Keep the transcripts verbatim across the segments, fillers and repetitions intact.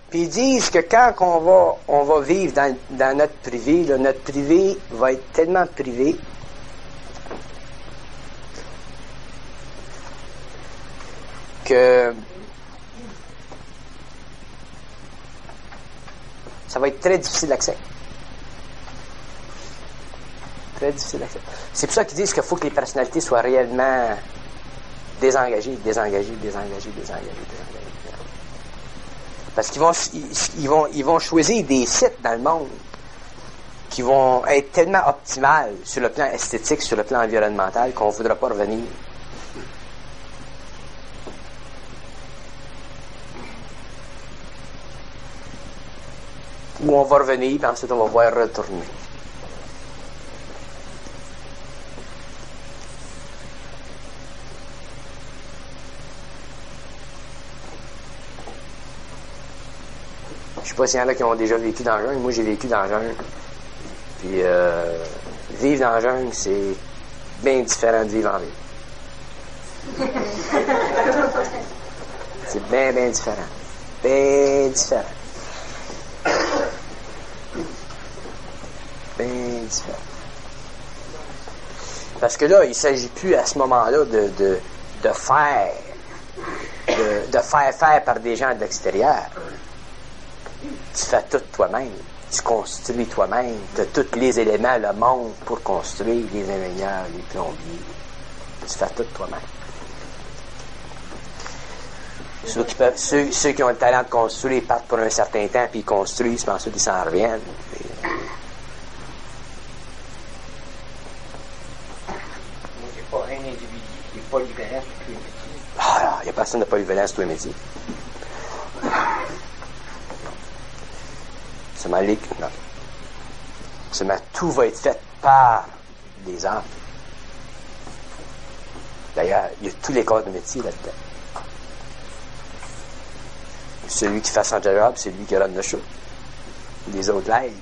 Puis ils disent que quand on va, on va vivre dans, dans notre privé, là, notre privé va être tellement privé que ça va être très difficile d'accès. Très difficile d'accès. C'est pour ça qu'ils disent qu'il faut que les personnalités soient réellement désengagées, désengagées, désengagées, désengagées, désengagées. Parce qu'ils vont, ils, ils vont, ils vont choisir des sites dans le monde qui vont être tellement optimales sur le plan esthétique, sur le plan environnemental, qu'on ne voudra pas revenir. Ou on va revenir, puis ensuite on va voir retourner. Je sais pas s'il y en a qui ont déjà vécu dans le jungle. Moi, j'ai vécu dans le jungle. Puis, euh, vivre dans le jungle, c'est bien différent de vivre en ville. C'est bien, bien différent. Bien différent. Bien différent. Parce que là, il ne s'agit plus à ce moment-là de, de, de faire, de, de faire faire par des gens de l'extérieur. Tu fais tout toi-même. Tu construis toi-même. Tu as tous les éléments, le monde pour construire, les ingénieurs, les plombiers. Tu fais tout toi-même. Ceux qui, peuvent, ceux, ceux qui ont le talent de construire partent pour un certain temps, puis ils construisent, puis ensuite ils s'en reviennent. Puis, il n'y a pas un individu qui n'est polyvalent sur tous les métiers. ah, il n'y a personne de polyvalent sur tous les métiers. Seulement, les, non. Seulement, tout va être fait par des hommes. D'ailleurs, il y a tous les corps de métier là-dedans. Celui qui fait son job, c'est lui qui run le show. Les autres l'aident.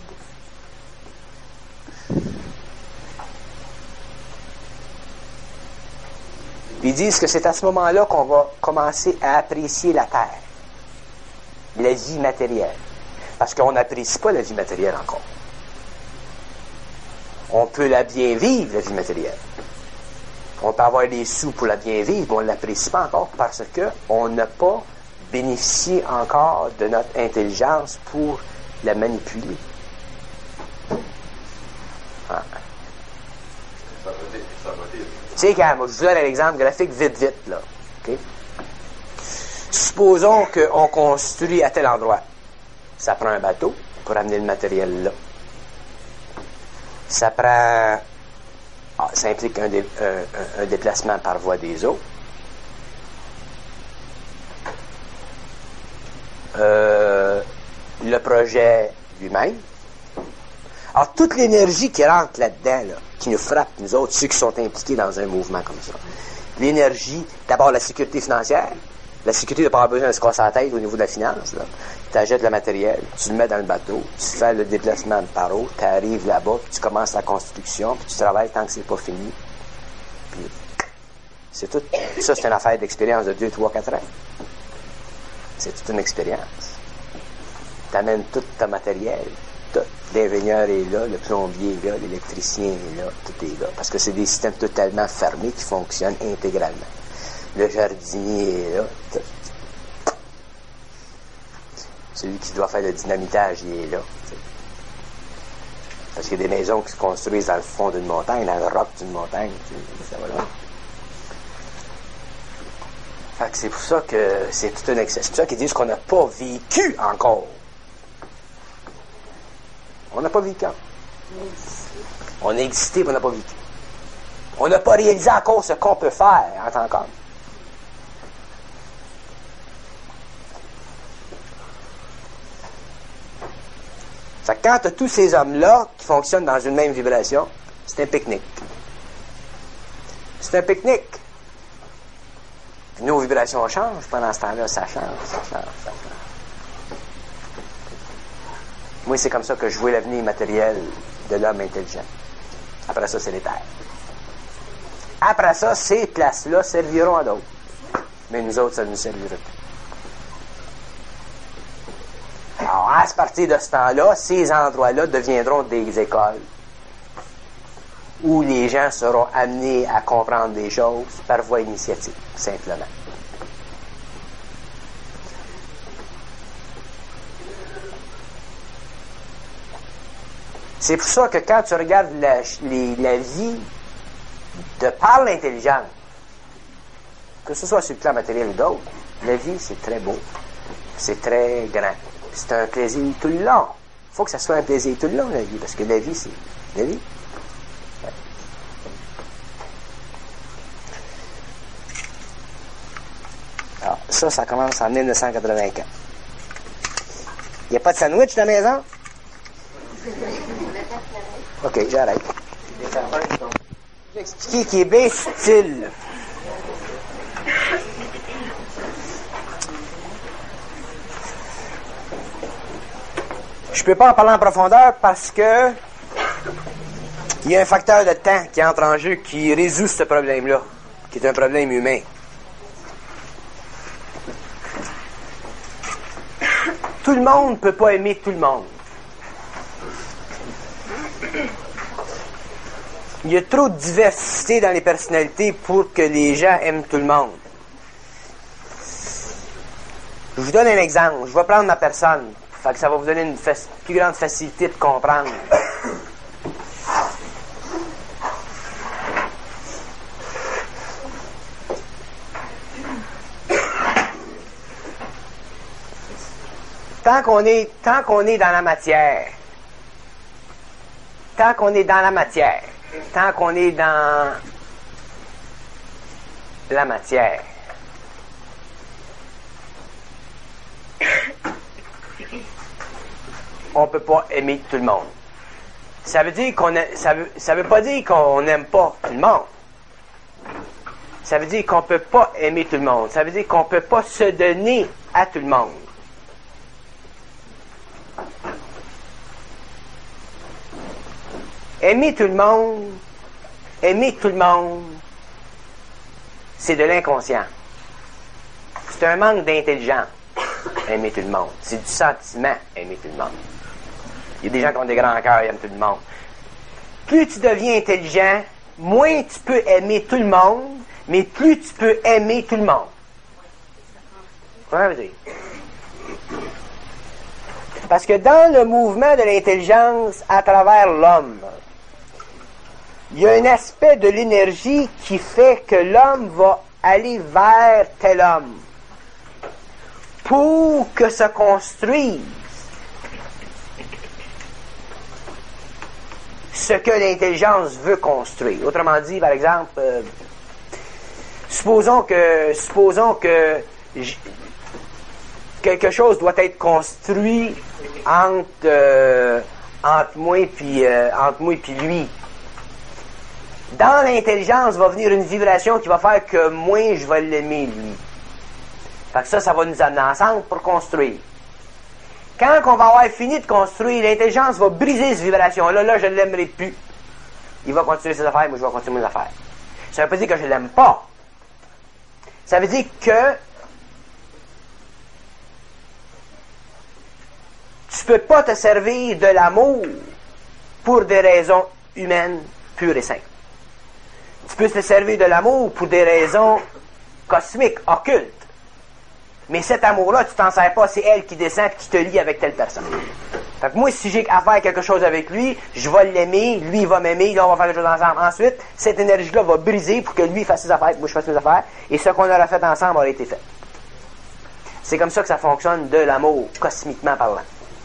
Ils disent que c'est à ce moment-là qu'on va commencer à apprécier la terre, la vie matérielle. Parce qu'on n'apprécie pas la vie matérielle encore. On peut la bien vivre, la vie matérielle. On peut avoir des sous pour la bien vivre, mais on ne l'apprécie pas encore parce qu'on n'a pas bénéficié encore de notre intelligence pour la manipuler. Ah. Tu sais, quand moi, je vous donne un exemple graphique vite, vite, là. Okay? Supposons qu'on construit à tel endroit. Ça prend un bateau pour amener le matériel là. Ça prend... Ah, ça implique un, dé, un, un déplacement par voie des eaux. Euh, le projet lui-même. Alors, toute l'énergie qui rentre là-dedans, là, qui nous frappe, nous autres, ceux qui sont impliqués dans un mouvement comme ça. L'énergie, d'abord la sécurité financière. La sécurité n'a pas besoin de se casser la tête au niveau de la finance. Tu achètes le matériel, tu le mets dans le bateau, tu fais le déplacement par eau, tu arrives là-bas, puis tu commences la construction, puis tu travailles tant que c'est pas fini. Puis, c'est tout. Ça, c'est une affaire d'expérience de deux, trois, quatre ans. C'est toute une expérience. Tu amènes tout ton matériel. Tout. L'ingénieur est là, le plombier est là, l'électricien est là, tout est là. Parce que c'est des systèmes totalement fermés qui fonctionnent intégralement. Le jardinier est là. Tout. Celui qui doit faire le dynamitage, il est là. T'sais. Parce qu'il y a des maisons qui se construisent dans le fond d'une montagne, dans le roc d'une montagne. Ça va là. Fait que c'est pour ça que c'est tout un excès. C'est pour ça qu'ils disent qu'on n'a pas vécu encore. On n'a pas vécu. On a existé, mais on n'a pas vécu. On n'a pas réalisé encore ce qu'on peut faire en tant qu'homme. Fait que quand tu as tous ces hommes-là qui fonctionnent dans une même vibration, c'est un pique-nique. C'est un pique-nique. Puis nos vibrations changent. Pendant ce temps-là, ça change, ça change, ça change. Moi, c'est comme ça que je vois l'avenir matériel de l'homme intelligent. Après ça, c'est les terres. Après ça, ces places-là serviront à d'autres. Mais nous autres, ça ne nous servira plus. Alors, à partir de ce temps-là, ces endroits-là deviendront des écoles où les gens seront amenés à comprendre des choses par voie initiatique, simplement. C'est pour ça que quand tu regardes la, les, la vie de par l'intelligence, que ce soit sur le plan matériel ou d'autre, la vie, c'est très beau. C'est très grand. C'est un plaisir tout le long. Il faut que ça soit un plaisir tout le long, la vie, parce que la vie, c'est la vie. Ouais. Alors, ça, ça commence en dix-neuf cent quatre-vingt-quatre. Il n'y a pas de sandwich dans la maison? OK, j'arrête. Je vais expliquer qu'il est bien subtil. Je peux pas en parler en profondeur parce que il y a un facteur de temps qui entre en jeu qui résout ce problème-là, qui est un problème humain. Tout le monde ne peut pas aimer tout le monde. Il y a trop de diversité dans les personnalités pour que les gens aiment tout le monde. Je vous donne un exemple. Je vais prendre ma personne. Fait que ça va vous donner une fa- plus grande facilité de comprendre. Tant qu'on est, tant qu'on est dans la matière, tant qu'on est dans la matière, tant qu'on est dans la matière, on peut pas aimer tout le monde. Ça veut dire qu'on a, ça veut, ça veut pas dire qu'on n'aime pas tout le monde. Ça veut dire qu'on peut pas aimer tout le monde. Ça veut dire qu'on peut pas se donner à tout le monde. Aimer tout le monde, aimer tout le monde, c'est de l'inconscient. C'est un manque d'intelligence, aimer tout le monde. C'est du sentiment, aimer tout le monde. Il y a des gens qui ont des grands cœurs, ils aiment tout le monde. Plus tu deviens intelligent, moins tu peux aimer tout le monde, mais plus tu peux aimer tout le monde. Comment ça veut dire? Parce que dans le mouvement de l'intelligence à travers l'homme, il y a un aspect de l'énergie qui fait que l'homme va aller vers tel homme pour que se construise ce que l'intelligence veut construire. Autrement dit, par exemple, euh, supposons que supposons que j- quelque chose doit être construit entre euh, entre moi puis euh, entre moi puis lui. Dans l'intelligence va venir une vibration qui va faire que moi je vais l'aimer lui. Fait que ça, ça va nous amener ensemble pour construire. Quand on va avoir fini de construire, l'intelligence va briser cette vibration-là. Là, je ne l'aimerai plus. Il va continuer ses affaires, moi je vais continuer mes affaires. Ça ne veut pas dire que je ne l'aime pas. Ça veut dire que tu peux pas te servir de l'amour pour des raisons humaines pures et simples. Tu peux te servir de l'amour pour des raisons cosmiques, occultes. Mais cet amour-là, tu t'en sers pas, c'est elle qui descend et qui te lie avec telle personne. Fait que moi, si j'ai à faire quelque chose avec lui, je vais l'aimer, lui il va m'aimer, là on va faire quelque chose ensemble. Ensuite, cette énergie-là va briser pour que lui fasse ses affaires, moi je fasse mes affaires, et ce qu'on aura fait ensemble aura été fait. C'est comme ça que ça fonctionne de l'amour, cosmiquement parlant.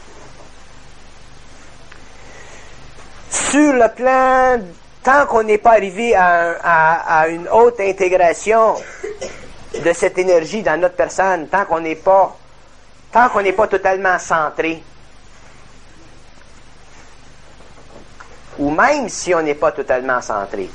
Sur le plan, tant qu'on n'est pas arrivé à, un, à, à une haute intégration de cette énergie dans notre personne, tant qu'on n'est pas, tant qu'on n'est pas totalement centré, ou même si on n'est pas totalement centré,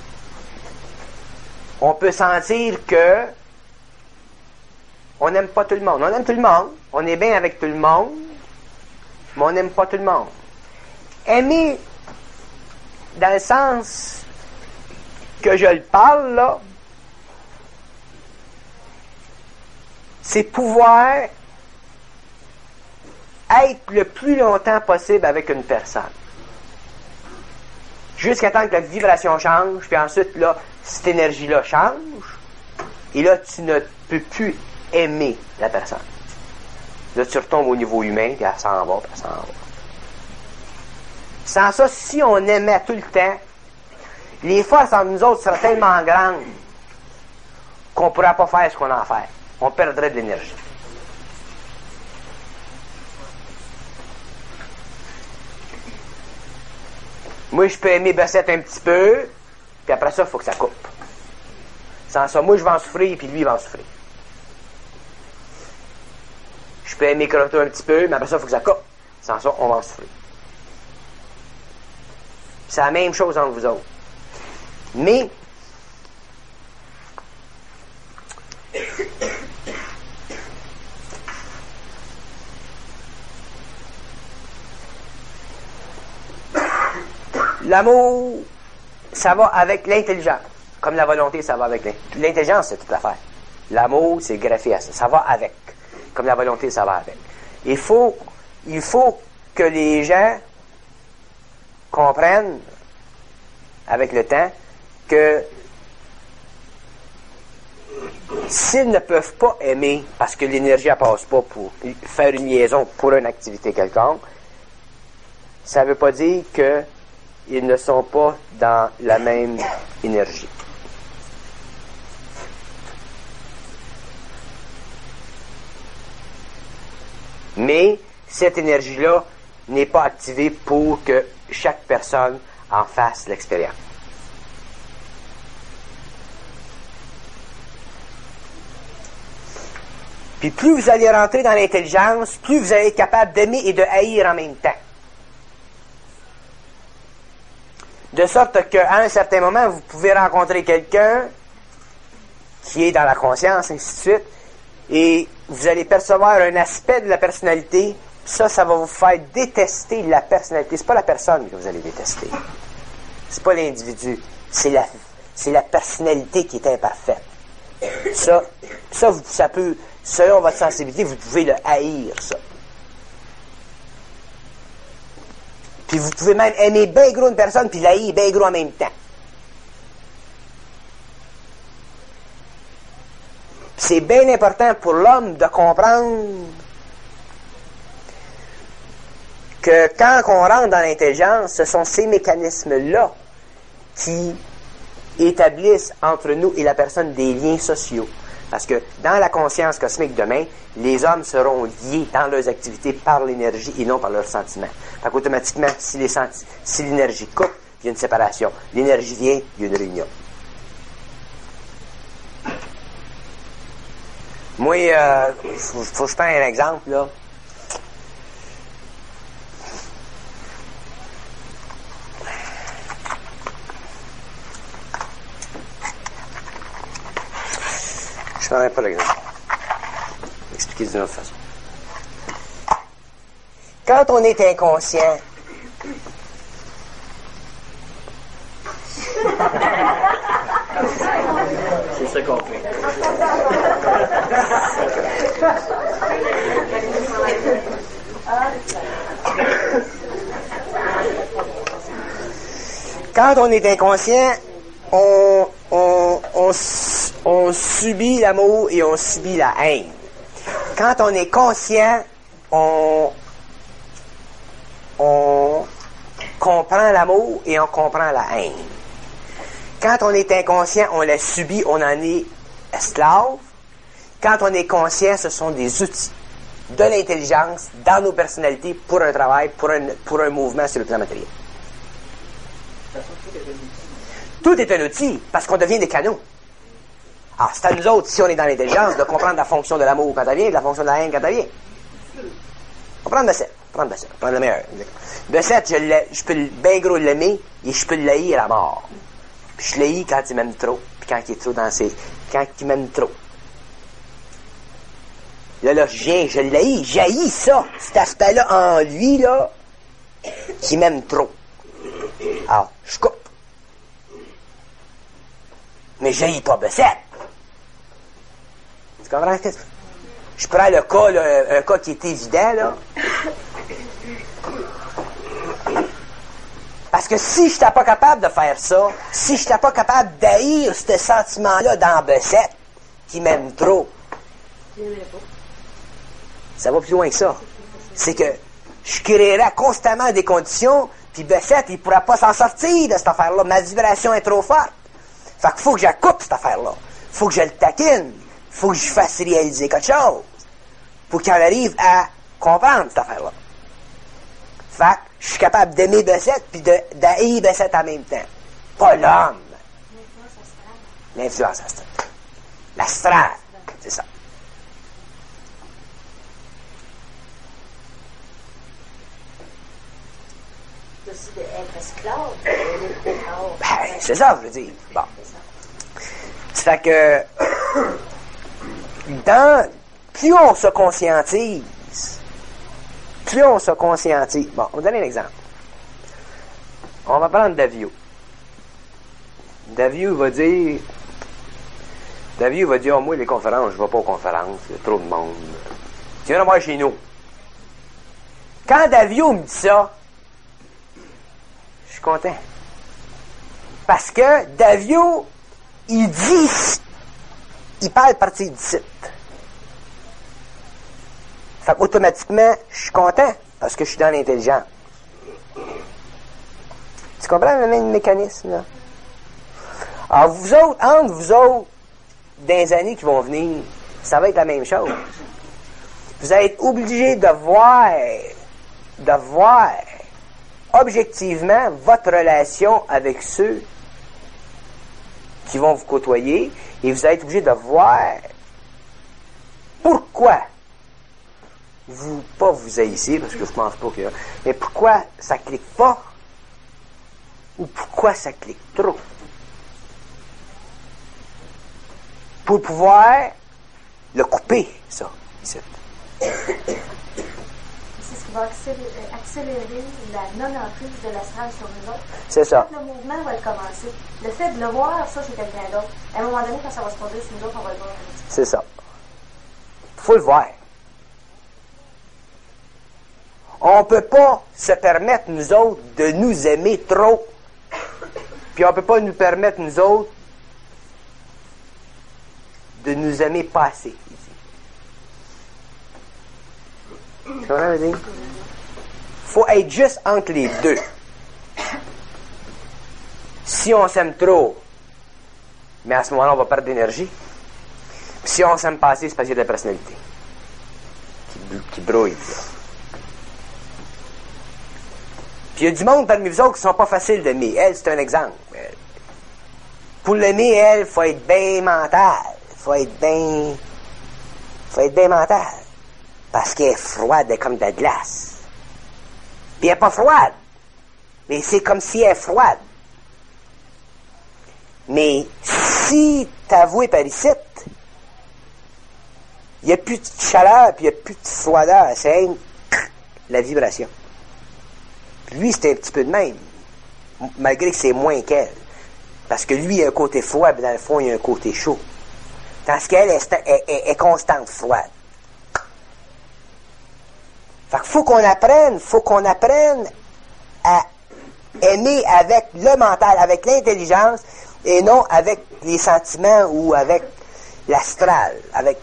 on peut sentir que on n'aime pas tout le monde. On aime tout le monde, on est bien avec tout le monde, mais on n'aime pas tout le monde. Aimer, dans le sens que je le parle, là, c'est pouvoir être le plus longtemps possible avec une personne. Jusqu'à temps que la vibration change, puis ensuite, là, cette énergie-là change, et là, tu ne peux plus aimer la personne. Là, tu retombes au niveau humain, puis elle s'en va, puis elle s'en va. Sans ça, si on aimait tout le temps, les forces entre nous autres seraient tellement grandes qu'on ne pourrait pas faire ce qu'on a à faire. On perdrait de l'énergie. Moi, je peux aimer Bessette un petit peu, puis après ça, il faut que ça coupe. Sans ça, moi, je vais en souffrir, puis lui, il va en souffrir. Je peux aimer Croteau un petit peu, mais après ça, il faut que ça coupe. Sans ça, on va en souffrir. C'est la même chose entre vous autres. Mais, l'amour, ça va avec l'intelligence. Comme la volonté, ça va avec l'intelligence. L'intelligence, c'est toute l'affaire. L'amour, c'est greffé à ça. Ça va avec. Comme la volonté, ça va avec. Il faut, il faut que les gens comprennent, avec le temps, que s'ils ne peuvent pas aimer, parce que l'énergie ne passe pas pour faire une liaison pour une activité quelconque, ça ne veut pas dire qu'ils ne sont pas dans la même énergie. Mais cette énergie-là n'est pas activée pour que chaque personne en fasse l'expérience. Puis plus vous allez rentrer dans l'intelligence, plus vous allez être capable d'aimer et de haïr en même temps. De sorte qu'à un certain moment, vous pouvez rencontrer quelqu'un qui est dans la conscience, ainsi de suite, et vous allez percevoir un aspect de la personnalité. Ça, ça va vous faire détester la personnalité. C'est pas la personne que vous allez détester. C'est pas l'individu. C'est la, c'est la personnalité qui est imparfaite. Ça, ça, vous, ça peut, selon votre sensibilité, vous pouvez le haïr, ça. Puis vous pouvez même aimer bien gros une personne, puis l'haïr bien gros en même temps. C'est bien important pour l'homme de comprendre que quand on rentre dans l'intelligence, ce sont ces mécanismes-là qui établissent entre nous et la personne des liens sociaux. Parce que dans la conscience cosmique demain, les hommes seront liés dans leurs activités par l'énergie et non par leurs sentiments. Fait qu'automatiquement, si, les senti- si l'énergie coupe, il y a une séparation. L'énergie vient, il y a une réunion. Moi, euh, faut, faut que je prenne un exemple, là. Je ne prendrai pas l'exemple. Je vais expliquer d'une autre façon. Quand on est inconscient, C'est ça qu'on fait. Quand on est inconscient, on, on, on, on subit l'amour et on subit la haine. Quand on est conscient, on, on comprend l'amour et on comprend la haine. Quand on est inconscient, on la subit, on en est esclave. Quand on est conscient, ce sont des outils de l'intelligence dans nos personnalités pour un travail, pour un, pour un mouvement sur le plan matériel. Tout est un outil, parce qu'on devient des canaux. Alors, c'est à nous autres, si on est dans l'intelligence, de comprendre la fonction de l'amour quand elle vient, et la fonction de la haine quand elle vient. On prend Bessette, prends Bessette, prends le meilleur. Bessette, je, je peux bien gros l'aimer, et je peux le haïr à mort. Puis je l'haïs quand il m'aime trop, puis quand il est trop dans ses... quand il m'aime trop. Là, là, je viens, je l'haïs, j'haïs ça, cet aspect-là en lui, là, qui m'aime trop. Alors, je coupe. Mais j'haïs pas Bessette. Tu comprends? Je prends le cas, là, un cas qui est évident, là. Parce que si je n'étais pas capable de faire ça, si je n'étais pas capable d'haïr ce sentiment-là dans Bessette, qui m'aime trop, ça va plus loin que ça. C'est que je créerais constamment des conditions, puis Bessette, il ne pourra pas s'en sortir de cette affaire-là. Ma vibration est trop forte. Fait qu'il faut que je la coupe, cette affaire-là. Il faut que je le taquine. Il faut que je fasse réaliser quelque chose. Pour qu'il arrive à comprendre cette affaire-là. Fait que je suis capable d'aimer Bessette puis d'haïr Bessette en même temps. Pas l'homme. L'influence astrale. L'astral. C'est ça. Aussi d'être esclave. Ben, c'est ça, je veux dire. Bon. Ça fait que dans plus on se conscientise, plus on se conscientise. Bon, on va donner un exemple. On va prendre Davio. Davio va dire Davio va dire, oh, moi, les conférences, je ne vais pas aux conférences, il y a trop de monde. Tu viens de voir chez nous. Quand Davio me dit ça, je suis content. Parce que Davio, il dit, il parle partir du site. Fait qu'automatiquement, je suis content parce que je suis dans l'intelligence. Tu comprends le même mécanisme, là? Alors, vous autres, entre vous autres, dans les années qui vont venir, ça va être la même chose. Vous allez être obligés de voir, de voir objectivement votre relation avec ceux qui vont vous côtoyer, et vous allez être obligés de voir pourquoi vous, pas vous haïssez, parce que je pense pas que, mais pourquoi ça clique pas, ou pourquoi ça clique trop. Pour pouvoir le couper, ça, ici. C'est ce qui va accélérer, accélérer la non-emprise de l'astral sur nous autres. C'est ça. Quand le mouvement va être commencé, le fait de le voir, ça, chez quelqu'un d'autre, à un moment donné, quand ça va se produire, c'est nous autres, on va le voir. C'est ça. Faut le voir. On peut pas se permettre, nous autres, de nous aimer trop. Puis on peut pas nous permettre, nous autres, de nous aimer pas assez. Tu comprends ce que je veux dire? Faut être juste entre les deux. Si on s'aime trop, mais à ce moment-là, on va perdre d'énergie. Si on s'aime pas assez, c'est parce qu'il y a de la personnalité qui, qui brouille. Là. Puis il y a du monde parmi vous autres qui sont pas faciles d'aimer. Elle, c'est un exemple. Pour l'aimer, elle, faut être bien mental. Faut être bien... Faut être bien mental. Parce qu'elle est froide, elle est comme de la glace. Puis elle n'est pas froide. Mais c'est comme si elle est froide. Mais si t'avoues par ici, il n'y a plus de chaleur, puis il n'y a plus de froideur. C'est la vibration. Lui, c'est un petit peu de même. Malgré que c'est moins qu'elle. Parce que lui, il a un côté froid, mais dans le fond, il a un côté chaud. Tandis qu'elle est, est, est, est constante froide. Fait qu'il faut qu'on apprenne, faut qu'on apprenne à aimer avec le mental, avec l'intelligence, et non avec les sentiments ou avec l'astral, avec...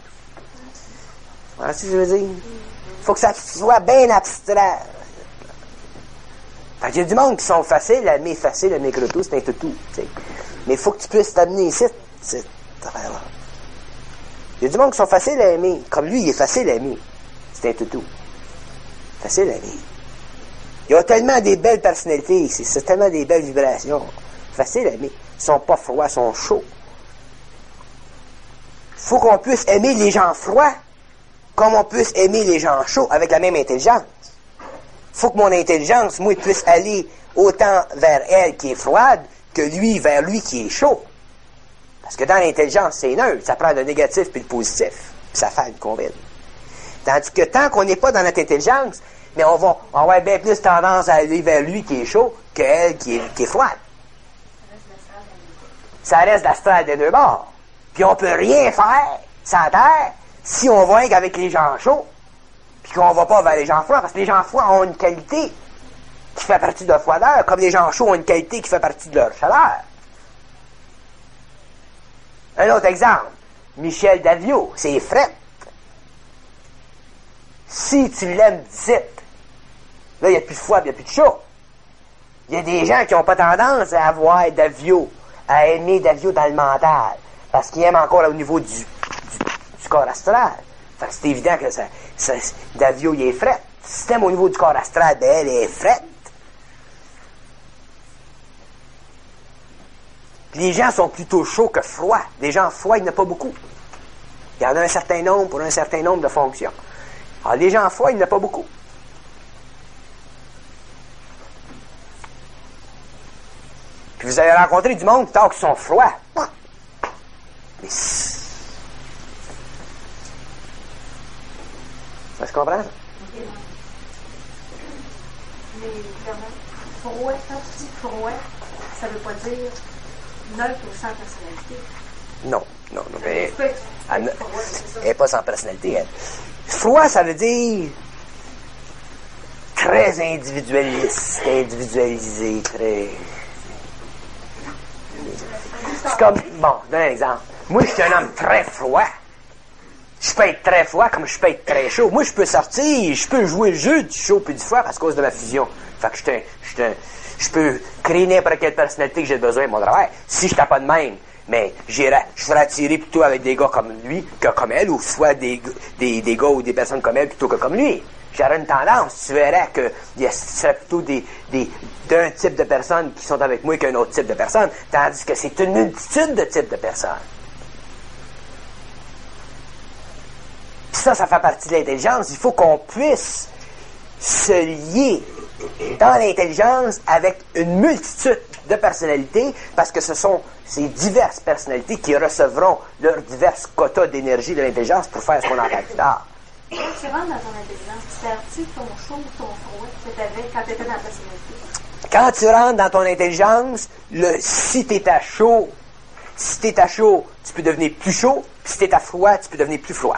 Voilà ce que je veux dire? Faut que ça soit bien abstrait. Fait qu'il y a du monde qui sont faciles à aimer, facile à aimer tout, c'est un toutou, tu sais. Mais il faut que tu puisses t'amener ici, cette affaire-là. Il y a du monde qui sont faciles à aimer. Comme lui, il est facile à aimer. C'est un toutou. Facile à aimer. Il y a tellement des belles personnalités, c'est, c'est tellement des belles vibrations. Facile à aimer. Ils sont pas froids, ils sont chauds. Il faut qu'on puisse aimer les gens froids comme on puisse aimer les gens chauds avec la même intelligence. Il faut que mon intelligence, moi, puisse aller autant vers elle qui est froide que lui vers lui qui est chaud. Parce que dans l'intelligence, c'est neutre. Ça prend le négatif puis le positif. Puis ça fait une combine. Tandis que tant qu'on n'est pas dans notre intelligence, mais on va, on va avoir bien plus tendance à aller vers lui qui est chaud qu'elle qui est, qui est froide. Ça reste l'astral des deux bords. Puis on peut rien faire sans terre si on va avec les gens chauds puis qu'on va pas vers les gens froids, parce que les gens froids ont une qualité qui fait partie de leur froideur, comme les gens chauds ont une qualité qui fait partie de leur chaleur. Un autre exemple, Michel Davio, c'est fret. Si tu l'aimes d'ici, là, il n'y a plus de froid, il n'y a plus de chaud. Il y a des gens qui n'ont pas tendance à avoir Davio, à aimer Davio dans le mental, parce qu'ils aiment encore là, au niveau du, du, du corps astral. Fait que c'est évident que ça, ça, Davio, il est fret. Si t'aimes au niveau du corps astral, ben elle est frette. Les gens sont plutôt chauds que froids. Les gens froids, il n'y en a pas beaucoup. Il y en a un certain nombre pour un certain nombre de fonctions. Alors, les gens froids, il n'y en a pas beaucoup. Puis vous allez rencontrer du monde tard qui sont froids. Mais ça se comprend? Mais évidemment, froid, quand tu dis froid, ça ne veut pas dire neutre ou sans personnalité. Non, non, non. Mais Tu peux être- tu peux elle être froid, c'est ça. n'est pas sans personnalité, elle. Froid, ça veut dire très individualiste, individualisé, très... C'est comme, bon, donne un exemple. Moi, je suis un homme très froid. Je peux être très froid comme je peux être très chaud. Moi, je peux sortir, je peux jouer le jeu du chaud puis du froid à cause de ma fusion. Fait que je suis un, je suis un, je peux créer n'importe quelle personnalité que j'ai besoin de mon travail. Si je n'étais pas de même, mais j'irais, je serais attiré plutôt avec des gars comme lui que comme elle, ou soit des, des, des gars ou des personnes comme elle plutôt que comme lui. J'aurais une tendance, tu verrais que il y a- ce serait plutôt des, des, d'un type de personnes qui sont avec moi qu'un autre type de personnes, tandis que c'est une multitude de types de personnes. Puis ça, ça fait partie de l'intelligence. Il faut qu'on puisse se lier dans l'intelligence avec une multitude de personnalités, parce que ce sont ces diverses personnalités qui recevront leurs divers quotas d'énergie de l'intelligence pour faire ce qu'on entend plus tard. Quand tu rentres dans ton intelligence, tu perds-tu ton chaud ou ton froid que tu avais quand tu étais dans la personnalité? Quand tu rentres dans ton intelligence, le, si tu es à chaud, si tu es à chaud, tu peux devenir plus chaud, puis si tu es à froid, tu peux devenir plus froid.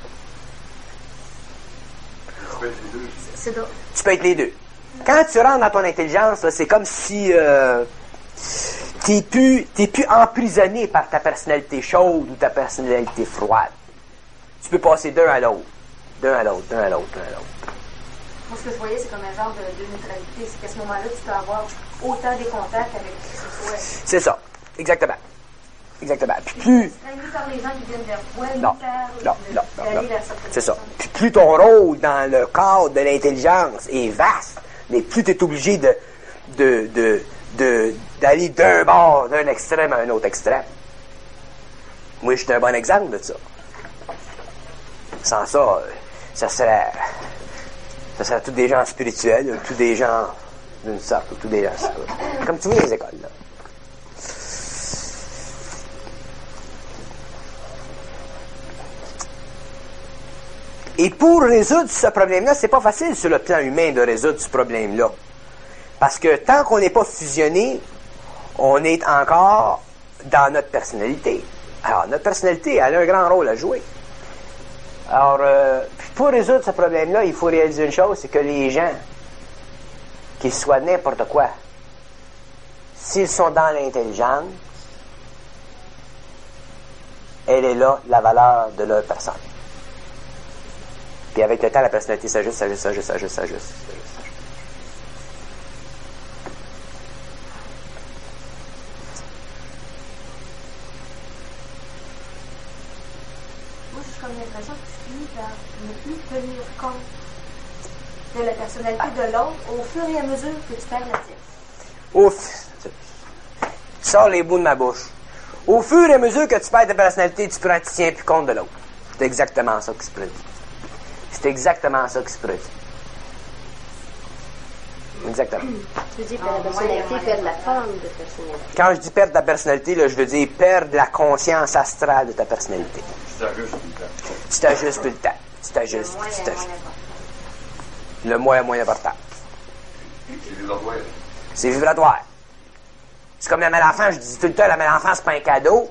C'est drôle. Tu peux être les deux. Quand tu rentres dans ton intelligence, là, c'est comme si euh, tu n'es plus, t'es plus emprisonné par ta personnalité chaude ou ta personnalité froide. Tu peux passer d'un à l'autre. D'un à l'autre, d'un à l'autre, d'un à l'autre. Moi, ce que je voyais, c'est comme un genre de, de neutralité. C'est qu'à ce moment-là, tu peux avoir autant des contacts avec qui que ce soit. C'est ça. Exactement. Exactement. Puis plus... Ni par les gens qui viennent vers toi, ni Non, par non, de- non, non, d'aller non. vers certaines C'est ça. personnes. Puis plus ton rôle dans le cadre de l'intelligence est vaste, mais plus tu es obligé de, de, de, de, d'aller d'un bord, d'un extrême à un autre extrême. Moi, je suis un bon exemple de ça. Sans ça, euh, ça serait, ça serait tous des gens spirituels, tous des gens d'une sorte, tous des gens, comme tu vois les écoles, là. Et pour résoudre ce problème-là, c'est pas facile sur le plan humain de résoudre ce problème-là. Parce que tant qu'on n'est pas fusionné, on est encore dans notre personnalité. Alors, notre personnalité, elle a un grand rôle à jouer. Alors, euh, pour résoudre ce problème-là, il faut réaliser une chose, c'est que les gens, qu'ils soient n'importe quoi, s'ils sont dans l'intelligence, elle est là, la valeur de leur personne. Puis avec le temps, la personnalité s'ajuste, s'ajuste, s'ajuste, s'ajuste, s'ajuste, s'ajuste. Moi, j'ai comme l'impression que tu finis par ne plus tenir compte de la personnalité de l'autre au fur et à mesure que tu perds la tienne. Ouf! Tu sors les bouts de ma bouche. Au fur et à mesure que tu perds ta personnalité, tu prends, tu tiens plus compte de l'autre. C'est exactement ça qui se produit. C'est exactement ça qui se produit. Exactement. Tu dis perdre la personnalité, perdre la forme de personnalité. Quand je dis perdre ta personnalité, là, je veux dire perdre la conscience astrale de ta personnalité. Tu t'ajustes tout le temps. Tu t'ajustes tout le temps. Tu t'ajustes, tu t'ajustes. Le moins est moins important. C'est vibratoire. C'est vibratoire. C'est comme la malenfant, je dis tout le temps, la malenfant, c'est pas un cadeau.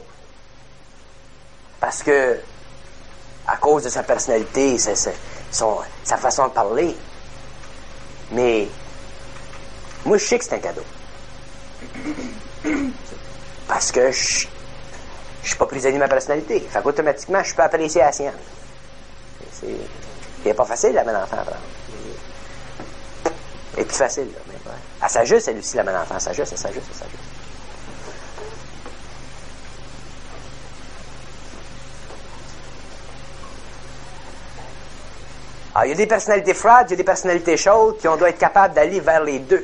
Parce que, à cause de sa personnalité, c'est, c'est, son, sa façon de parler. Mais, Moi, je sais que c'est un cadeau. Parce que je je suis pas prisonnier de ma personnalité. Fait qu'automatiquement, je peux apprécier la sienne. C'est, c'est pas facile, la bonne enfant, à prendre. Elle est plus facile, là. Mais ouais. À sa juste, elle aussi, la bonne enfant. À sa juste, à sa juste, à sa juste. Alors, il y a des personnalités froides, il y a des personnalités chaudes, qui on doit être capable d'aller vers les deux.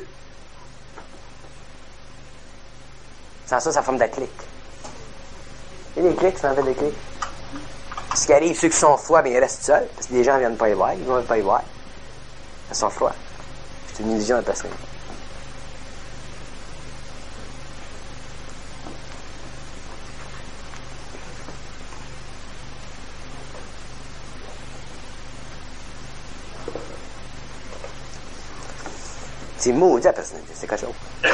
Sans ça, ça forme des clics. Il y a des clics, ça en fait des clics. Ce qui arrive, ceux qui sont froids, bien, ils restent seuls, parce que les gens ne viennent pas y voir, ils ne vont pas y voir. Ils sont froids. C'est une illusion de personnalité. C'est maudit la personnalité, c'est quelque chose.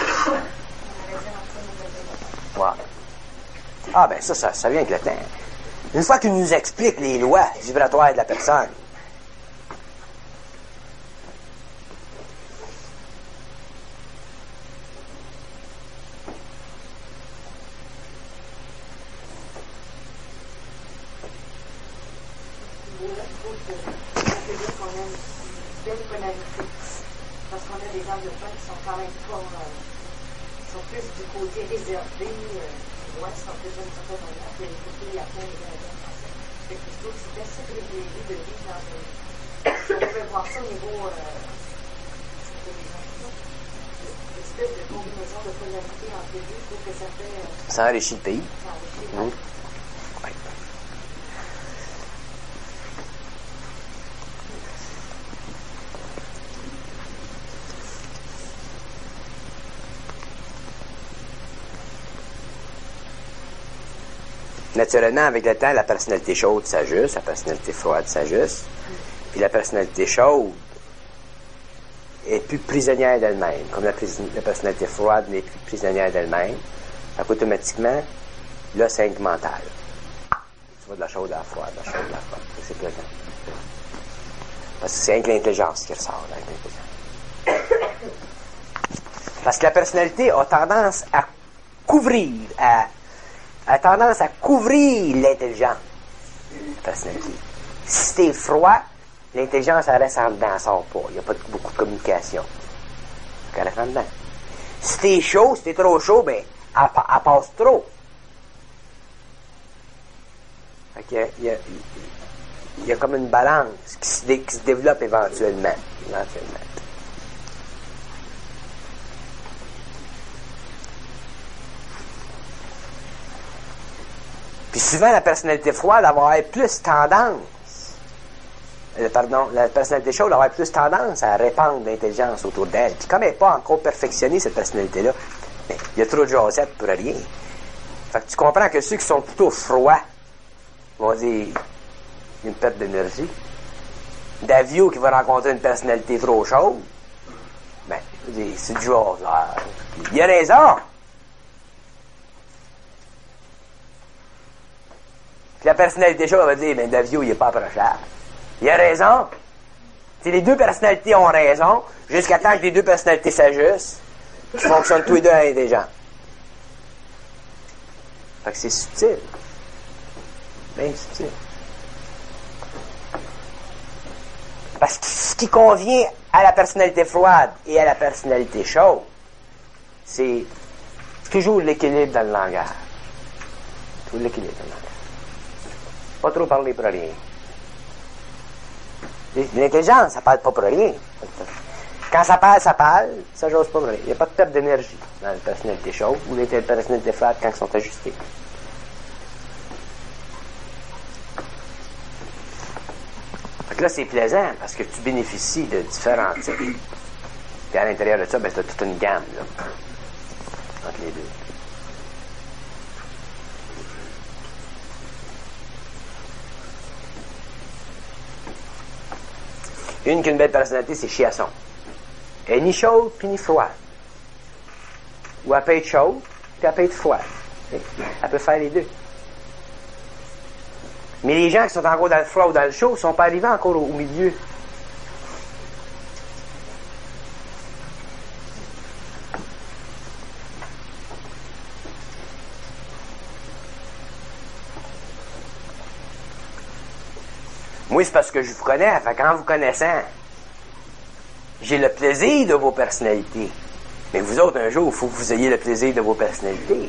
Ouais. Ah ben ça, ça, ça vient avec le temps. Une fois qu'il nous explique les lois vibratoires de la personne, parce qu'on a des anglophones qui sont quand même pas, euh, qui sont plus du côté réservé, euh, ouais, qui sont plus d'une certaine manière, que les côtés latins et canadiens français. Fait que je trouve que c'est assez privilégié de vivre dans une... On peut voir ça au niveau, euh, une espèce de combinaison de polarité entre les deux. Je trouve que ça fait... Euh, ça enrichit le pays. Ça enrichit le mmh. pays. Ouais. Naturellement, avec le temps, la personnalité chaude s'ajuste, la personnalité froide s'ajuste, puis la personnalité chaude est plus prisonnière d'elle-même, comme la, pris- la personnalité froide n'est plus prisonnière d'elle-même. Donc, automatiquement, là, c'est incrémental. Tu vas de la chaude à la froide, de la chaude à la froide. C'est plaisant. Parce que c'est avec l'intelligence qui ressort, là, avec l'intelligence. Parce que la personnalité a tendance à couvrir, à a tendance à couvrir l'intelligence. La personnalité. Si t'es froid, l'intelligence, elle reste en dedans, elle sort pas. Il n'y a pas de, beaucoup de communication. Elle reste en dedans. Si t'es chaud, si t'es trop chaud, ben, elle, elle passe trop. Fait qu'il y a, il y a, il y a comme une balance qui se, dé, qui se développe éventuellement. Éventuellement. Puis souvent, la personnalité froide va avoir plus tendance, euh, pardon, la personnalité chaude va avoir plus tendance à répandre l'intelligence autour d'elle. Puis comme elle n'est pas encore perfectionnée, cette personnalité-là, ben, il y a trop de jasette pour rien. Fait que tu comprends que ceux qui sont plutôt froids vont dire une perte d'énergie. Davio qui va rencontrer une personnalité trop chaude, ben, c'est du genre, là. Il a raison. Puis la personnalité chaude va dire, ben Davio, il n'est pas approchable. Il a raison. T'sais, les deux personnalités ont raison, jusqu'à temps que les deux personnalités s'ajustent, qui fonctionnent tous les deux à l'intelligence. Fait que c'est subtil. Bien subtil. Parce que ce qui convient à la personnalité froide et à la personnalité chaude, c'est toujours l'équilibre dans le langage. Toujours l'équilibre dans le langage. Pas trop parler pour rien. L'intelligence, ça parle pas pour rien. Quand ça parle, ça parle, ça j'ose pas pour rien. Il n'y a pas de perte d'énergie dans la personnalité chaude ou les personnalités froides quand ils sont ajustés. Fait que là, c'est plaisant parce que tu bénéficies de différents types. Puis à l'intérieur de ça, ben, tu as toute une gamme là, entre les deux. Une qui a une belle personnalité, c'est Chiasson. Elle est ni chaude, puis ni froide. Ou elle peut être chaude, puis elle peut être froide. Elle peut faire les deux. Mais les gens qui sont encore dans le froid ou dans le chaud ne sont pas arrivés encore au, au milieu. Moi, c'est parce que je vous connais. Fait qu'en vous connaissant, j'ai le plaisir de vos personnalités. Mais vous autres, un jour, il faut que vous ayez le plaisir de vos personnalités.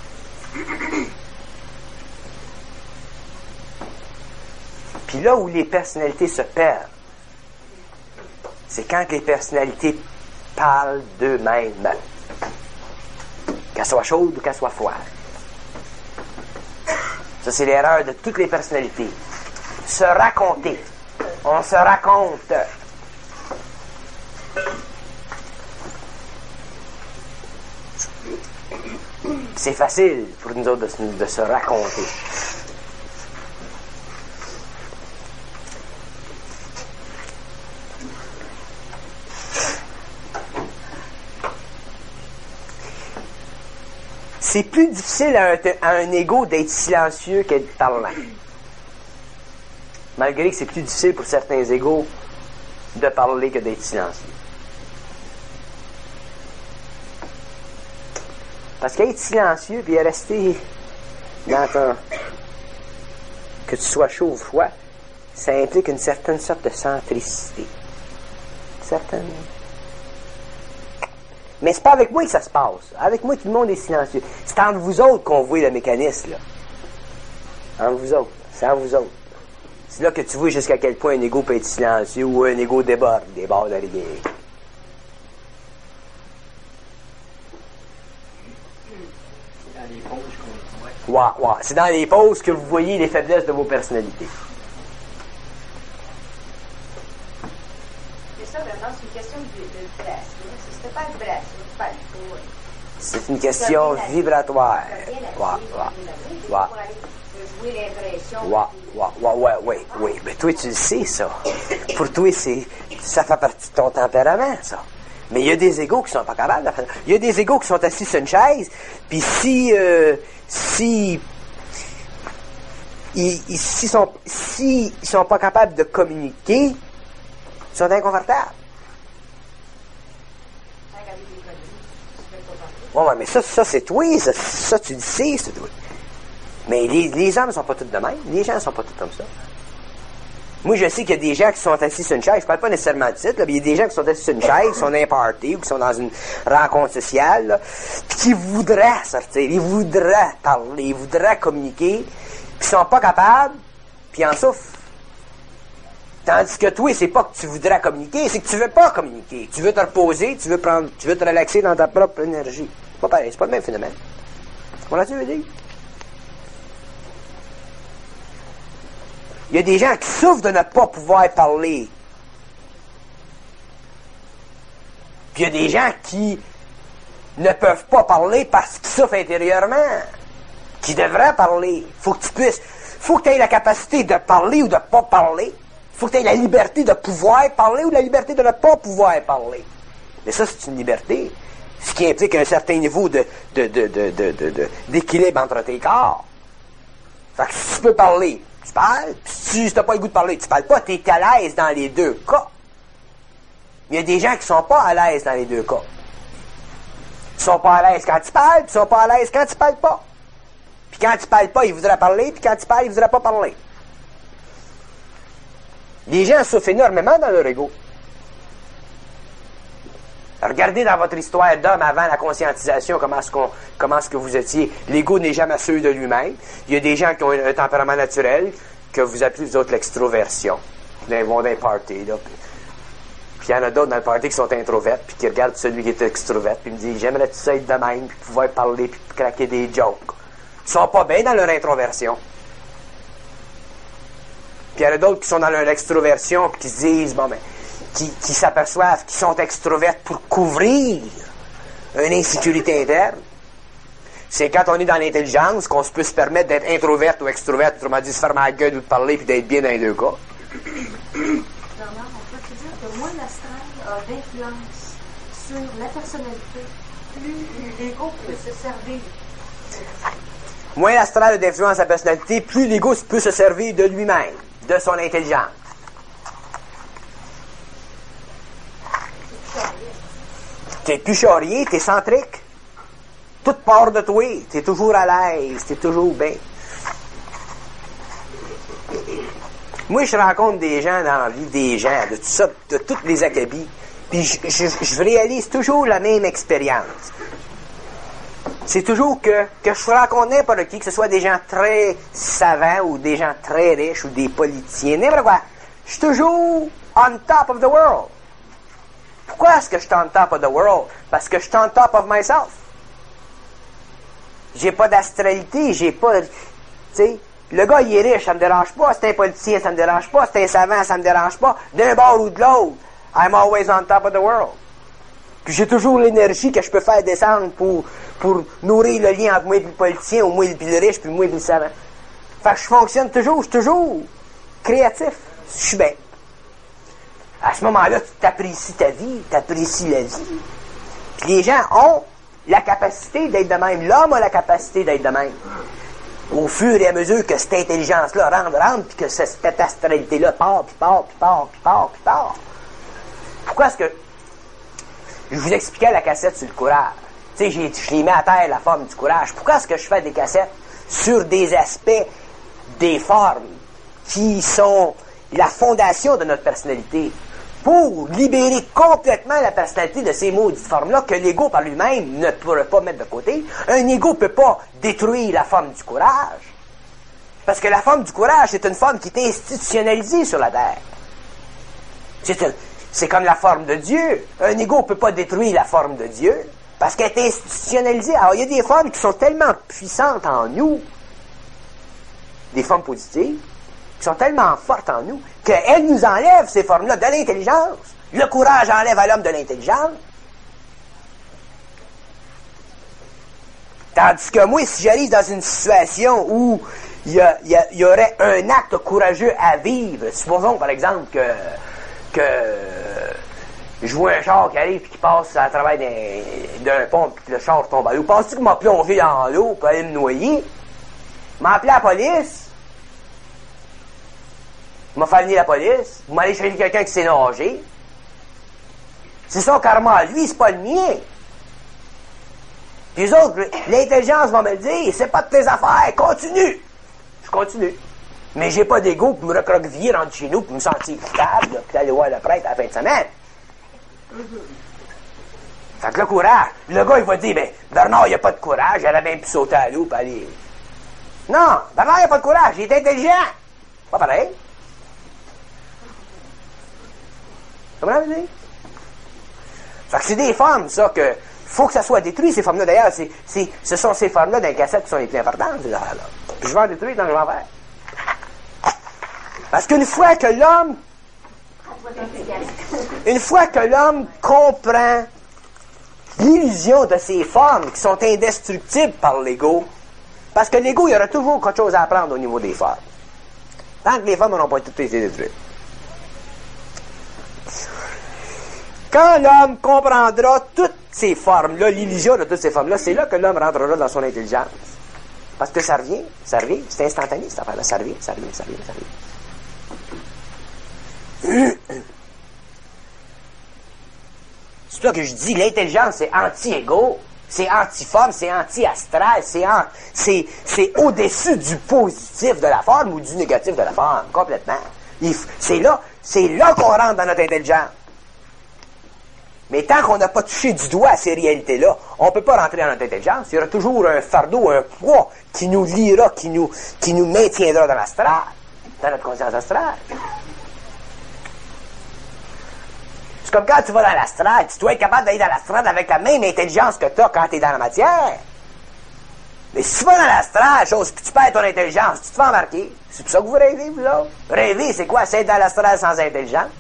Puis là où les personnalités se perdent, c'est quand les personnalités parlent d'eux-mêmes. Qu'elles soient chaudes ou qu'elles soient froides. Ça, c'est l'erreur de toutes les personnalités. Se raconter. On se raconte. C'est facile pour nous autres de, de se raconter. C'est plus difficile à un, à un ego d'être silencieux qu'être parlant. Malgré que c'est plus difficile pour certains égos de parler que d'être silencieux. Parce qu'être silencieux puis rester dans ton... que tu sois chaud ou froid, ça implique une certaine sorte de centricité. Certaine... Mais c'est pas avec moi que ça se passe. Avec moi, tout le monde est silencieux. C'est entre vous autres qu'on voit le mécanisme, là. Entre vous autres. C'est entre vous autres. C'est là que tu vois jusqu'à quel point un ego peut être silencieux ou un ego déborde des bords de la rivière. Ouais, ouais. C'est dans les pauses que vous voyez les faiblesses de vos personnalités. Mais ça, vraiment, c'est une question de, de vitesse. Si c'était pas une vitesse, c'est pas le tout. C'est une question vibratoire. Ouais, ouais. Ouais. Ouais, ouais, ouais, ouais, ouais, ouais. Mais toi, tu le sais, ça. Pour toi, c'est, ça fait partie de ton tempérament, ça. Mais il y a des égos qui sont pas capables de faire ça. Il y a des égos qui sont assis sur une chaise, puis si, euh, si, ils, ils, s'ils sont, s'ils sont pas capables de communiquer, ils sont inconfortables. Ouais, ouais, mais ça, ça c'est toi, ça, ça tu le sais, c'est toi. Mais les, les gens ne sont pas tous de même. Les gens ne sont pas tous comme ça. Moi, je sais qu'il y a des gens qui sont assis sur une chaise. Je parle pas nécessairement de titre, là, mais il y a des gens qui sont assis sur une chaise, qui sont dans un party ou qui sont dans une rencontre sociale, là, puis qui voudraient sortir, ils voudraient parler, ils voudraient communiquer, puis ils sont pas capables, puis ils en souffrent. Tandis que toi, c'est pas que tu voudrais communiquer, c'est que tu veux pas communiquer. Tu veux te reposer, tu veux prendre, tu veux te relaxer dans ta propre énergie. C'est pas pareil, c'est pas le même phénomène. Voilà ce que tu veux dire? Il y a des gens qui souffrent de ne pas pouvoir parler. Puis il y a des gens qui ne peuvent pas parler parce qu'ils souffrent intérieurement. Qui devraient parler. Faut que tu puisses. Faut que tu aies la capacité de parler ou de ne pas parler. Faut que tu aies la liberté de pouvoir parler ou la liberté de ne pas pouvoir parler. Mais ça, c'est une liberté. Ce qui implique un certain niveau de, de, de, de, de, de, de, d'équilibre entre tes corps. Fait que si tu peux parler, tu parles. Puis si tu n'as pas le goût de parler, tu parles pas. Tu es à l'aise dans les deux cas. Il y a des gens qui sont pas à l'aise dans les deux cas. Ils sont pas à l'aise quand tu parles, puis ils sont pas à l'aise quand tu parles pas. Puis quand tu parles pas, ils voudraient parler, puis quand tu parles, ils voudraient pas parler. Les gens souffrent énormément dans leur ego. Regardez dans votre histoire d'homme avant la conscientisation comment est-ce, qu'on, comment est-ce que vous étiez. L'ego n'est jamais sûr de lui-même. Il y a des gens qui ont un, un tempérament naturel que vous appelez vous autres l'extroversion. Ils vont dans les parties, là. Puis, puis il y en a d'autres dans le party qui sont introverts, puis qui regardent celui qui est extrovert, puis me disent j'aimerais-tu ça être de même, puis pouvoir parler, puis craquer des jokes. Ils sont pas bien dans leur introversion. Puis il y en a d'autres qui sont dans leur extroversion, puis qui se disent bon ben. Qui, qui s'aperçoivent qu'ils sont extrovertes pour couvrir une insécurité interne. C'est quand on est dans l'intelligence qu'on se peut se permettre d'être introverte ou extroverte, autrement dit, se fermer la gueule ou de parler puis d'être bien dans les deux cas. Bernard, on peut te dire que moins l'astral a d'influence sur la personnalité, plus l'ego peut se servir. Moins l'astral a d'influence sur la personnalité, plus l'ego peut se servir de lui-même, de son intelligence. T'es plus charrier, t'es centrique. Toute part de toi, t'es toujours à l'aise, t'es toujours bien. Moi, je rencontre des gens dans la vie, des gens, de tout ça, de toutes les acabits, puis je, je, je réalise toujours la même expérience. C'est toujours que, que je rencontre n'importe qui, que ce soit des gens très savants ou des gens très riches ou des politiciens, n'importe quoi. Je suis toujours on top of the world. Pourquoi est-ce que je suis on top of the world? Parce que je suis on top of myself. J'ai pas d'astralité, j'ai pas... Tu sais, le gars, il est riche, ça me dérange pas. C'est un politicien, ça me dérange pas. C'est un savant, ça me dérange pas. D'un bord ou de l'autre, I'm always on top of the world. Puis j'ai toujours l'énergie que je peux faire descendre pour, pour nourrir le lien entre moi et le politicien, ou moi et le riche, puis moi et le savant. Fait que je fonctionne toujours, je suis toujours créatif. Je suis bien. À ce moment-là, tu t'apprécies ta vie, tu apprécies la vie. Puis les gens ont la capacité d'être de même. L'homme a la capacité d'être de même. Au fur et à mesure que cette intelligence-là rentre, rentre, puis que cette astralité-là part, puis part, puis part, puis part, puis part. Pourquoi est-ce que... Je vous expliquais la cassette sur le courage. Tu sais, je l'ai mis à terre, la forme du courage. Pourquoi est-ce que je fais des cassettes sur des aspects, des formes, qui sont la fondation de notre personnalité? Pour libérer complètement la personnalité de ces maudites formes-là que l'ego par lui-même ne pourrait pas mettre de côté. Un ego ne peut pas détruire la forme du courage. Parce que la forme du courage, c'est une forme qui est institutionnalisée sur la terre. C'est, un, c'est comme la forme de Dieu. Un ego ne peut pas détruire la forme de Dieu parce qu'elle est institutionnalisée. Alors, il y a des formes qui sont tellement puissantes en nous, des formes positives, qui sont tellement fortes en nous, qu'elles nous enlèvent ces formes-là de l'intelligence. Le courage enlève à l'homme de l'intelligence. Tandis que moi, si j'arrive dans une situation où il y, a, il, y a, il y aurait un acte courageux à vivre, supposons par exemple que, que je vois un char qui arrive et qui passe à travers d'un, d'un pont et que le char tombe à l'eau. Penses-tu qu'il m'a plongé dans l'eau pour aller me noyer? M'a appelé la police? Il m'a fait venir la police, il m'a allé chercher quelqu'un qui s'est nagé. C'est son karma, lui, c'est pas le mien. Puis les autres, l'intelligence va me le dire, c'est pas de tes affaires, continue. Je continue. Mais j'ai pas d'ego pour me recroqueviller rentre chez nous pour me sentir coupable, puis aller voir le prêtre à la fin de semaine. Fait que le courage, le gars, il va dire, ben, Bernard, il a pas de courage, il aurait bien pu sauter à l'eau, puis aller... Non, Bernard, il a pas de courage, il est intelligent. Pas pareil. Comment vous dire? Fait que c'est des formes, ça, que faut que ça soit détruit, ces formes-là. D'ailleurs, c'est, c'est, ce sont ces formes-là dans les cassettes qui sont les plus importantes. Là, là. Puis je vais en détruire dans le l'envers. Parce qu'une fois que l'homme... Une fois que l'homme comprend l'illusion de ces formes qui sont indestructibles par l'ego, parce que l'ego, il y aura toujours quelque chose à apprendre au niveau des formes. Tant que les formes n'ont pas toutes été détruites. Quand l'homme comprendra toutes ces formes-là, l'illusion de toutes ces formes-là, c'est là que l'homme rentrera dans son intelligence. Parce que ça revient, ça revient, c'est instantané cette affaire-là, ça revient, ça revient, ça revient, ça revient. C'est ça que je dis, l'intelligence c'est anti-égo, c'est anti-forme, c'est anti-astral, c'est, en, c'est, c'est au-dessus du positif de la forme ou du négatif de la forme, complètement. Il, c'est là, c'est là qu'on rentre dans notre intelligence. Mais tant qu'on n'a pas touché du doigt à ces réalités-là, on ne peut pas rentrer dans notre intelligence. Il y aura toujours un fardeau, un poids qui nous liera, qui nous, qui nous maintiendra dans l'astral, dans notre conscience astrale. C'est comme quand tu vas dans l'astral, tu dois être capable d'aller dans l'astral avec la même intelligence que tu as quand tu es dans la matière. Mais si tu vas dans l'astral, chose, puis tu perds ton intelligence, tu te fais embarquer. C'est pour ça que vous rêvez, vous là. Rêver, c'est quoi? C'est être dans l'astral sans intelligence.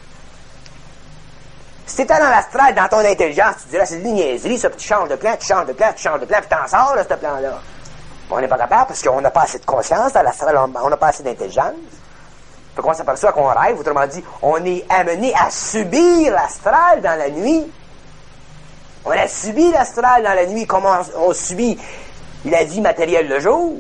Si tu étais dans l'astral, dans ton intelligence, tu dirais, c'est de niaiserie, ça, puis tu changes de plan, tu changes de plan, tu changes de plan, puis t'en sors de ce plan-là. On n'est pas capable parce qu'on n'a pas assez de conscience dans l'astral, on n'a pas assez d'intelligence. Fait qu'on s'aperçoit qu'on rêve, autrement dit, on est amené à subir l'astral dans la nuit. On a subi l'astral dans la nuit comme on, on subit la vie matérielle le jour.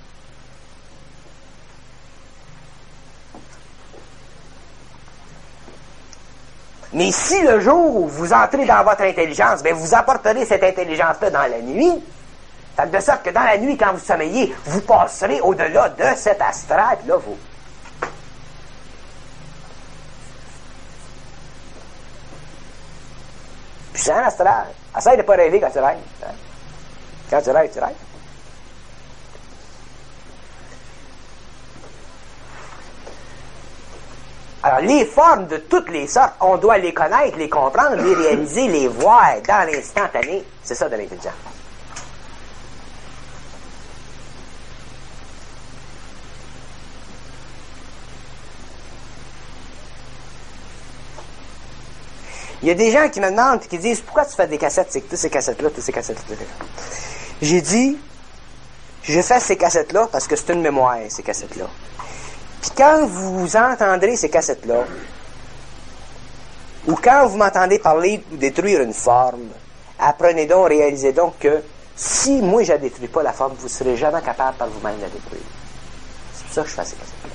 Mais si le jour où vous entrez dans votre intelligence, bien, vous apporterez cette intelligence-là dans la nuit, fait de sorte que dans la nuit, quand vous sommeillez, vous passerez au-delà de cet astral, puis là, vous... puissant l'astral. Essaye de ne pas rêver quand tu rêves. Hein? Quand tu rêves, tu rêves. Alors, les formes de toutes les sortes, on doit les connaître, les comprendre, les réaliser, les voir dans l'instantané. C'est ça de l'intelligence. Il y a des gens qui me demandent, qui disent, pourquoi tu fais des cassettes, c'est que toutes ces cassettes-là, toutes ces cassettes-là. J'ai dit, je fais ces cassettes-là parce que c'est une mémoire, ces cassettes-là. Puis quand vous entendrez ces cassettes-là, ou quand vous m'entendez parler ou détruire une forme, apprenez donc, réalisez donc que si moi je ne détruis pas la forme, vous ne serez jamais capable par vous-même de la détruire. C'est pour ça que je fais ces cassettes-là.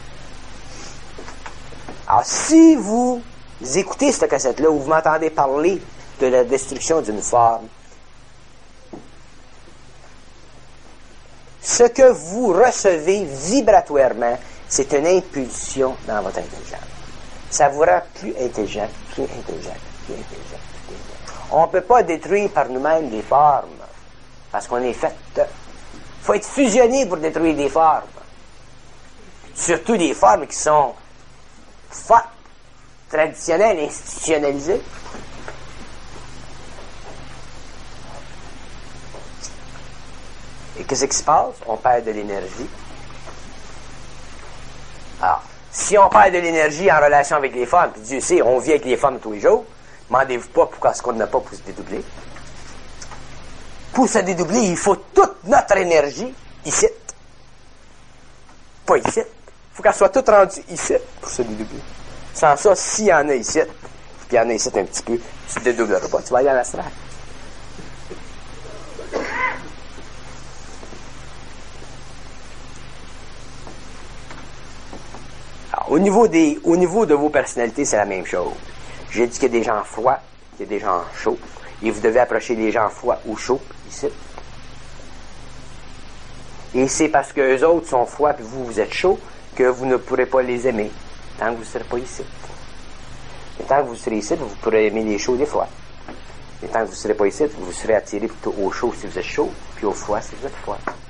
Alors si vous écoutez cette cassette-là, ou vous m'entendez parler de la destruction d'une forme, ce que vous recevez vibratoirement, c'est une impulsion dans votre intelligence. Ça vous rend plus intelligent, plus intelligent, plus intelligent, plus intelligent. On ne peut pas détruire par nous-mêmes des formes, parce qu'on est fait... Il faut être fusionné pour détruire des formes. Surtout des formes qui sont fortes, traditionnelles, institutionnalisées. Et qu'est-ce qui se passe? On perd de l'énergie. Alors, si on perd de l'énergie en relation avec les femmes, puis Dieu sait, on vit avec les femmes tous les jours, demandez-vous pas pourquoi est-ce qu'on n'a pas pour se dédoubler. Pour se dédoubler, il faut toute notre énergie ici. Pas ici. Il faut qu'elle soit toute rendue ici pour se dédoubler. Sans ça, s'il y en a ici, puis il y en a ici un petit peu, tu ne te dédoubleras pas, tu vas aller à l'astral. Au niveau, des, au niveau de vos personnalités, c'est la même chose. J'ai dit qu'il y a des gens froids, qu'il y a des gens chauds. Et vous devez approcher les gens froids ou chauds, ici. Et c'est parce que eux autres sont froids et vous, vous êtes chauds, que vous ne pourrez pas les aimer, tant que vous ne serez pas ici. Et tant que vous serez ici, vous pourrez aimer les chauds et les froids. Et tant que vous ne serez pas ici, vous serez attiré plutôt au chaud si vous êtes chaud, puis au froid si vous êtes froid.